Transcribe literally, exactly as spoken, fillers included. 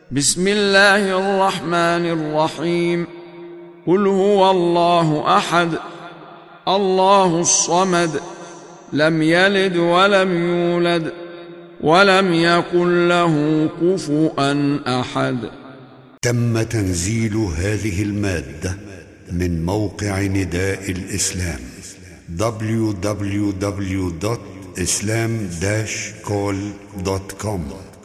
بسم الله الرحمن الرحيم. قل هو الله أحد الله الصمد لم يلد ولم يولد ولم يكن له كفؤا أحد. تم تنزيل هذه المادة من موقع نداء الإسلام دبليو دبليو دبليو دوت إسلام داش كول دوت كوم.